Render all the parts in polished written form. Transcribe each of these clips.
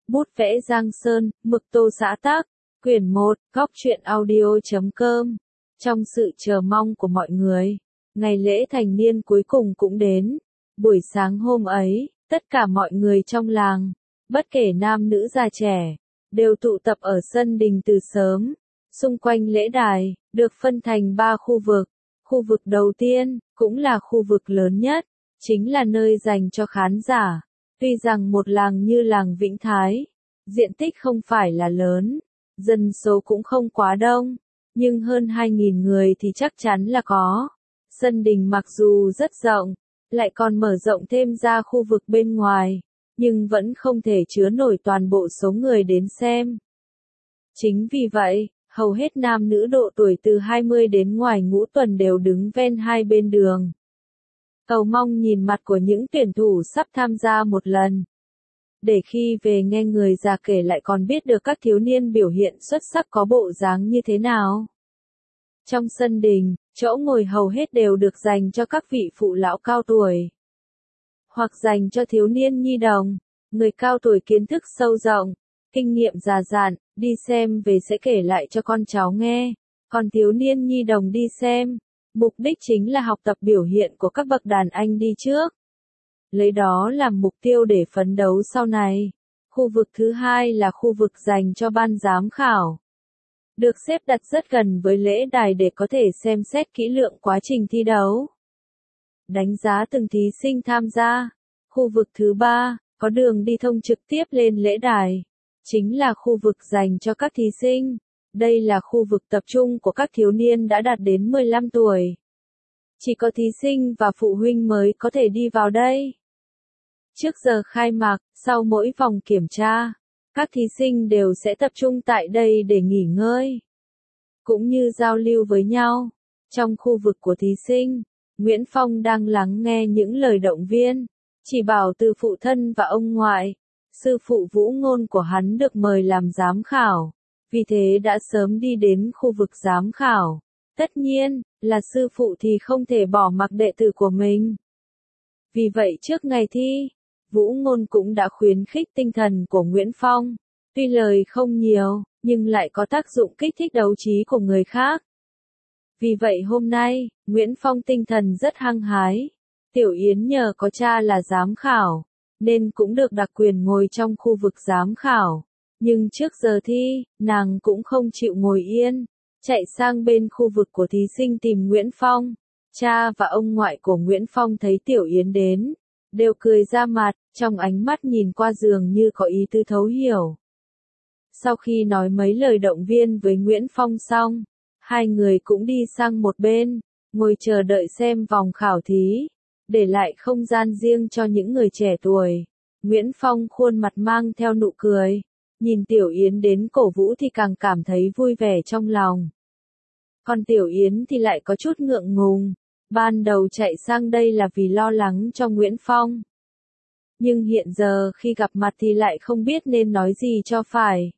Bút vẽ Giang Sơn, mực tô xã tác, quyển 1, góc truyện audio.com. Trong sự chờ mong của mọi người, ngày lễ thành niên cuối cùng cũng đến. Buổi sáng hôm ấy, tất cả mọi người trong làng, bất kể nam nữ già trẻ, đều tụ tập ở sân đình từ sớm. Xung quanh lễ đài, được phân thành 3 khu vực. Khu vực đầu tiên, cũng là khu vực lớn nhất, chính là nơi dành cho khán giả. Tuy rằng một làng như làng Vĩnh Thái, diện tích không phải là lớn, dân số cũng không quá đông, nhưng hơn 2.000 người thì chắc chắn là có. Sân đình mặc dù rất rộng, lại còn mở rộng thêm ra khu vực bên ngoài, nhưng vẫn không thể chứa nổi toàn bộ số người đến xem. Chính vì vậy, hầu hết nam nữ độ tuổi từ 20 đến ngoài ngũ tuần đều đứng ven hai bên đường, cầu mong nhìn mặt của những tuyển thủ sắp tham gia một lần. Để khi về nghe người già kể lại còn biết được các thiếu niên biểu hiện xuất sắc có bộ dáng như thế nào. Trong sân đình, chỗ ngồi hầu hết đều được dành cho các vị phụ lão cao tuổi, hoặc dành cho thiếu niên nhi đồng, người cao tuổi kiến thức sâu rộng, kinh nghiệm già dặn, đi xem về sẽ kể lại cho con cháu nghe, còn thiếu niên nhi đồng đi xem, mục đích chính là học tập biểu hiện của các bậc đàn anh đi trước, lấy đó làm mục tiêu để phấn đấu sau này. Khu vực thứ hai là khu vực dành cho ban giám khảo, được xếp đặt rất gần với lễ đài để có thể xem xét kỹ lưỡng quá trình thi đấu, đánh giá từng thí sinh tham gia. Khu vực thứ ba, có đường đi thông trực tiếp lên lễ đài, chính là khu vực dành cho các thí sinh. Đây là khu vực tập trung của các thiếu niên đã đạt đến 15 tuổi. Chỉ có thí sinh và phụ huynh mới có thể đi vào đây. Trước giờ khai mạc, sau mỗi vòng kiểm tra, các thí sinh đều sẽ tập trung tại đây để nghỉ ngơi, cũng như giao lưu với nhau. Trong khu vực của thí sinh, Nguyễn Phong đang lắng nghe những lời động viên, chỉ bảo từ phụ thân và ông ngoại. Sư phụ Vũ Ngôn của hắn được mời làm giám khảo, vì thế đã sớm đi đến khu vực giám khảo. Tất nhiên, là sư phụ thì không thể bỏ mặc đệ tử của mình. Vì vậy trước ngày thi, Vũ Ngôn cũng đã khuyến khích tinh thần của Nguyễn Phong. Tuy lời không nhiều, nhưng lại có tác dụng kích thích đấu trí của người khác. Vì vậy hôm nay, Nguyễn Phong tinh thần rất hăng hái. Tiểu Yến nhờ có cha là giám khảo, nên cũng được đặc quyền ngồi trong khu vực giám khảo. Nhưng trước giờ thi, nàng cũng không chịu ngồi yên, chạy sang bên khu vực của thí sinh tìm Nguyễn Phong. Cha và ông ngoại của Nguyễn Phong thấy Tiểu Yến đến, đều cười ra mặt, trong ánh mắt nhìn qua dường như có ý tứ thấu hiểu. Sau khi nói mấy lời động viên với Nguyễn Phong xong, hai người cũng đi sang một bên, ngồi chờ đợi xem vòng khảo thí, để lại không gian riêng cho những người trẻ tuổi. Nguyễn Phong khuôn mặt mang theo nụ cười, nhìn Tiểu Yến đến cổ vũ thì càng cảm thấy vui vẻ trong lòng. Còn Tiểu Yến thì lại có chút ngượng ngùng, ban đầu chạy sang đây là vì lo lắng cho Nguyễn Phong. Nhưng hiện giờ khi gặp mặt thì lại không biết nên nói gì cho phải.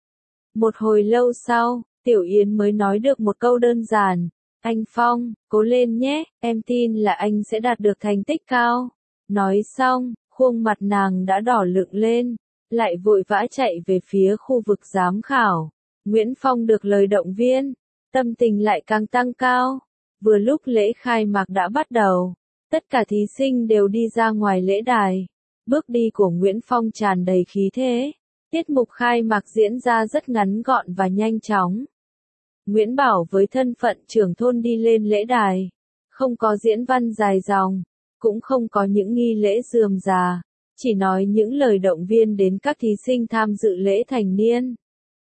Một hồi lâu sau, Tiểu Yến mới nói được một câu đơn giản. Anh Phong, cố lên nhé, em tin là anh sẽ đạt được thành tích cao. Nói xong, khuôn mặt nàng đã đỏ lựng lên, lại vội vã chạy về phía khu vực giám khảo. Nguyễn Phong được lời động viên, tâm tình lại càng tăng cao. Vừa lúc lễ khai mạc đã bắt đầu, tất cả thí sinh đều đi ra ngoài lễ đài. Bước đi của Nguyễn Phong tràn đầy khí thế. Tiết mục khai mạc diễn ra rất ngắn gọn và nhanh chóng. Nguyễn Bảo với thân phận trưởng thôn đi lên lễ đài, không có diễn văn dài dòng, cũng không có những nghi lễ rườm rà, chỉ nói những lời động viên đến các thí sinh tham dự lễ thành niên.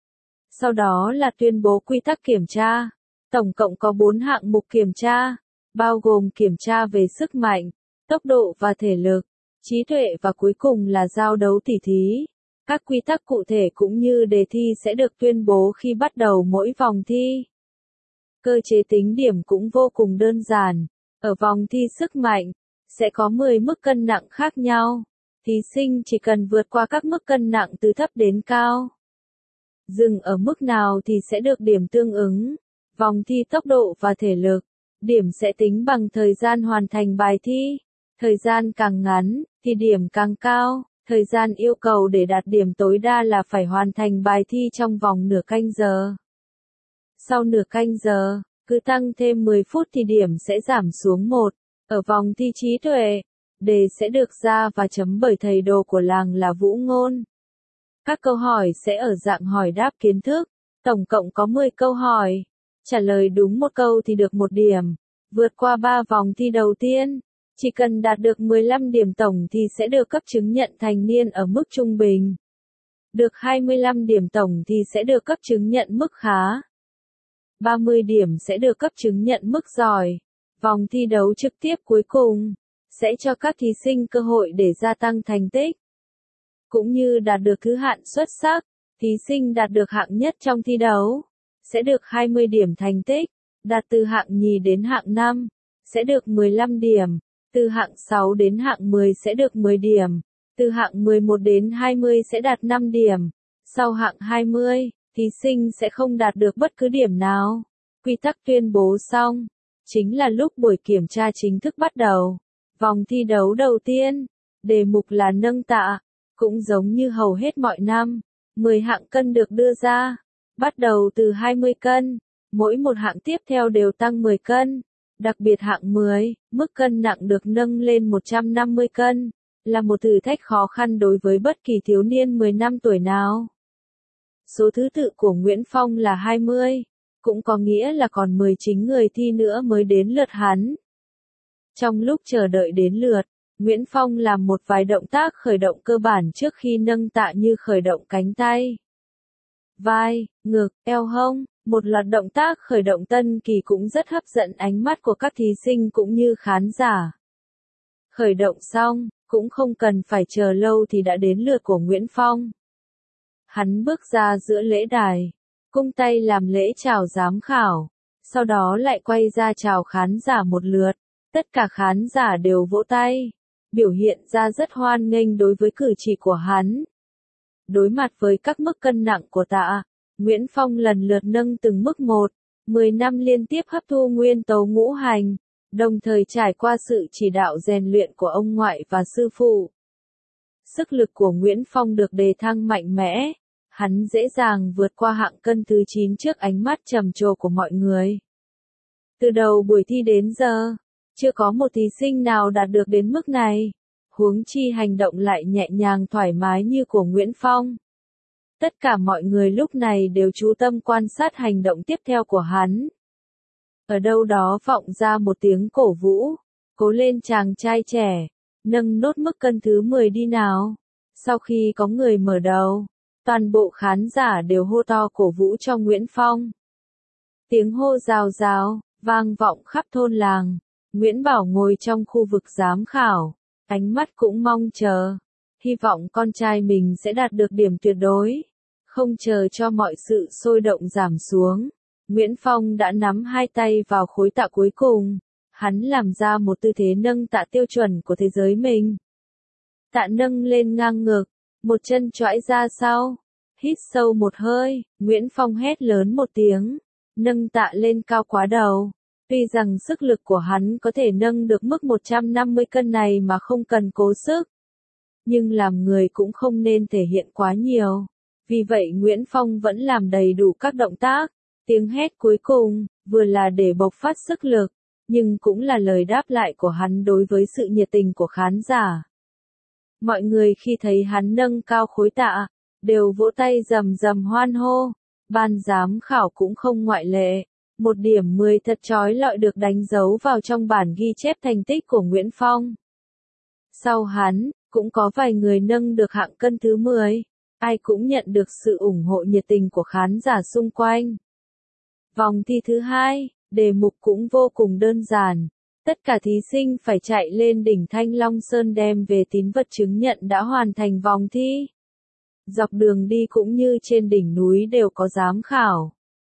Sau đó là tuyên bố quy tắc kiểm tra, tổng cộng có 4 hạng mục kiểm tra, bao gồm kiểm tra về sức mạnh, tốc độ và thể lực, trí tuệ và cuối cùng là giao đấu tỉ thí. Các quy tắc cụ thể cũng như đề thi sẽ được tuyên bố khi bắt đầu mỗi vòng thi. Cơ chế tính điểm cũng vô cùng đơn giản. Ở vòng thi sức mạnh, sẽ có 10 mức cân nặng khác nhau. Thí sinh chỉ cần vượt qua các mức cân nặng từ thấp đến cao. Dừng ở mức nào thì sẽ được điểm tương ứng. Vòng thi tốc độ và thể lực, điểm sẽ tính bằng thời gian hoàn thành bài thi. Thời gian càng ngắn, thì điểm càng cao. Thời gian yêu cầu để đạt điểm tối đa là phải hoàn thành bài thi trong vòng nửa canh giờ. Sau nửa canh giờ, cứ tăng thêm 10 phút thì điểm sẽ giảm xuống 1. Ở vòng thi trí tuệ, đề sẽ được ra và chấm bởi thầy đồ của làng là Vũ Ngôn. Các câu hỏi sẽ ở dạng hỏi đáp kiến thức, tổng cộng có 10 câu hỏi. Trả lời đúng một câu thì được 1 điểm. Vượt qua 3 vòng thi đầu tiên, chỉ cần đạt được 15 điểm tổng thì sẽ được cấp chứng nhận thành niên ở mức trung bình. Được 25 điểm tổng thì sẽ được cấp chứng nhận mức khá. 30 điểm sẽ được cấp chứng nhận mức giỏi. Vòng thi đấu trực tiếp cuối cùng sẽ cho các thí sinh cơ hội để gia tăng thành tích. Cũng như đạt được thứ hạng xuất sắc, thí sinh đạt được hạng nhất trong thi đấu sẽ được 20 điểm thành tích, đạt từ hạng nhì đến hạng 5 sẽ được 15 điểm, từ hạng 6 đến hạng 10 sẽ được 10 điểm, từ hạng 11 đến 20 sẽ đạt 5 điểm. Sau hạng 20, thí sinh sẽ không đạt được bất cứ điểm nào. Quy tắc tuyên bố xong, chính là lúc buổi kiểm tra chính thức bắt đầu. Vòng thi đấu đầu tiên, đề mục là nâng tạ, cũng giống như hầu hết mọi năm, 10 hạng cân được đưa ra, bắt đầu từ 20 cân, mỗi một hạng tiếp theo đều tăng 10 cân. Đặc biệt hạng 10, mức cân nặng được nâng lên 150 cân, là một thử thách khó khăn đối với bất kỳ thiếu niên 10 năm tuổi nào. Số thứ tự của Nguyễn Phong là 20, cũng có nghĩa là còn 10 chính người thi nữa mới đến lượt hắn. Trong lúc chờ đợi đến lượt, Nguyễn Phong làm một vài động tác khởi động cơ bản trước khi nâng tạ như khởi động cánh tay, vai, ngực, eo hông. Một loạt động tác khởi động tân kỳ cũng rất hấp dẫn ánh mắt của các thí sinh cũng như khán giả. Khởi động xong, cũng không cần phải chờ lâu thì đã đến lượt của Nguyễn Phong. Hắn bước ra giữa lễ đài, cung tay làm lễ chào giám khảo, sau đó lại quay ra chào khán giả một lượt. Tất cả khán giả đều vỗ tay, biểu hiện ra rất hoan nghênh đối với cử chỉ của hắn. Đối mặt với các mức cân nặng của tạ, Nguyễn Phong lần lượt nâng từng mức một, 10 năm liên tiếp hấp thu nguyên tố ngũ hành, đồng thời trải qua sự chỉ đạo rèn luyện của ông ngoại và sư phụ. Sức lực của Nguyễn Phong được đề thăng mạnh mẽ, hắn dễ dàng vượt qua hạng cân thứ 9 trước ánh mắt trầm trồ của mọi người. Từ đầu buổi thi đến giờ, chưa có một thí sinh nào đạt được đến mức này, huống chi hành động lại nhẹ nhàng thoải mái như của Nguyễn Phong. Tất cả mọi người lúc này đều chú tâm quan sát hành động tiếp theo của hắn. Ở đâu đó vọng ra một tiếng cổ vũ, cố lên chàng trai trẻ, nâng nốt mức cân thứ 10 đi nào. Sau khi có người mở đầu, toàn bộ khán giả đều hô to cổ vũ cho Nguyễn Phong. Tiếng hô rào rào, vang vọng khắp thôn làng. Nguyễn Bảo ngồi trong khu vực giám khảo, ánh mắt cũng mong chờ, hy vọng con trai mình sẽ đạt được điểm tuyệt đối. Không chờ cho mọi sự sôi động giảm xuống, Nguyễn Phong đã nắm hai tay vào khối tạ cuối cùng. Hắn làm ra một tư thế nâng tạ tiêu chuẩn của thế giới mình. Tạ nâng lên ngang ngực, một chân choãi ra sau. Hít sâu một hơi, Nguyễn Phong hét lớn một tiếng, nâng tạ lên cao quá đầu. Tuy rằng sức lực của hắn có thể nâng được mức 150 cân này mà không cần cố sức, nhưng làm người cũng không nên thể hiện quá nhiều. Vì vậy Nguyễn Phong vẫn làm đầy đủ các động tác. Tiếng hét cuối cùng, vừa là để bộc phát sức lực, nhưng cũng là lời đáp lại của hắn đối với sự nhiệt tình của khán giả. Mọi người khi thấy hắn nâng cao khối tạ, đều vỗ tay rầm rầm hoan hô. Ban giám khảo cũng không ngoại lệ. 1 điểm 10 thật chói lọi được đánh dấu vào trong bản ghi chép thành tích của Nguyễn Phong. Sau hắn, cũng có vài người nâng được hạng cân thứ 10. Ai cũng nhận được sự ủng hộ nhiệt tình của khán giả xung quanh. Vòng thi thứ 2, đề mục cũng vô cùng đơn giản. Tất cả thí sinh phải chạy lên đỉnh Thanh Long Sơn đem về tín vật chứng nhận đã hoàn thành vòng thi. Dọc đường đi cũng như trên đỉnh núi đều có giám khảo.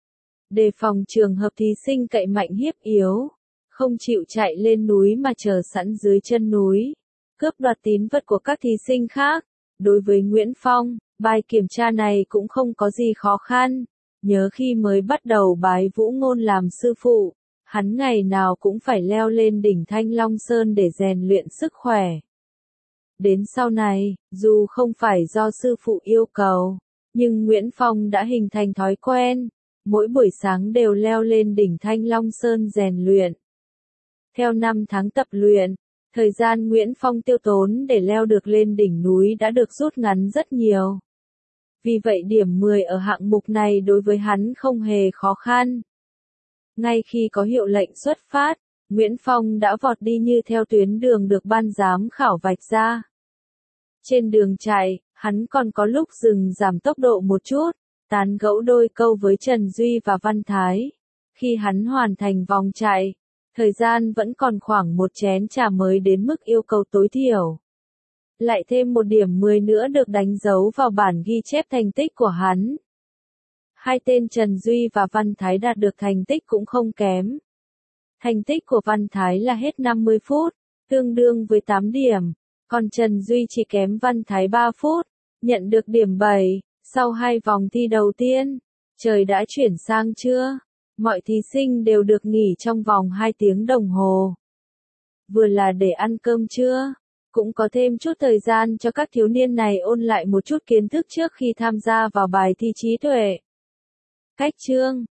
Đề phòng trường hợp thí sinh cậy mạnh hiếp yếu, không chịu chạy lên núi mà chờ sẵn dưới chân núi, cướp đoạt tín vật của các thí sinh khác. Đối với Nguyễn Phong, bài kiểm tra này cũng không có gì khó khăn. Nhớ khi mới bắt đầu bái Vũ Ngôn làm sư phụ, hắn ngày nào cũng phải leo lên đỉnh Thanh Long Sơn để rèn luyện sức khỏe. Đến sau này, dù không phải do sư phụ yêu cầu, nhưng Nguyễn Phong đã hình thành thói quen, mỗi buổi sáng đều leo lên đỉnh Thanh Long Sơn rèn luyện. Theo 5 tháng tập luyện, thời gian Nguyễn Phong tiêu tốn để leo được lên đỉnh núi đã được rút ngắn rất nhiều. Vì vậy điểm 10 ở hạng mục này đối với hắn không hề khó khăn. Ngay khi có hiệu lệnh xuất phát, Nguyễn Phong đã vọt đi như theo tuyến đường được ban giám khảo vạch ra. Trên đường chạy, hắn còn có lúc dừng giảm tốc độ một chút, tán gẫu đôi câu với Trần Duy và Văn Thái. Khi hắn hoàn thành vòng chạy, thời gian vẫn còn khoảng một chén trà mới đến mức yêu cầu tối thiểu. Lại thêm một điểm 10 nữa được đánh dấu vào bản ghi chép thành tích của hắn. Hai tên Trần Duy và Văn Thái đạt được thành tích cũng không kém. Thành tích của Văn Thái là hết 50 phút, tương đương với 8 điểm, còn Trần Duy chỉ kém Văn Thái 3 phút, nhận được điểm 7, sau 2 vòng thi đầu tiên. Trời đã chuyển sang trưa, mọi thí sinh đều được nghỉ trong vòng 2 tiếng đồng hồ. Vừa là để ăn cơm trưa, cũng có thêm chút thời gian cho các thiếu niên này ôn lại một chút kiến thức trước khi tham gia vào bài thi trí tuệ. Cách chương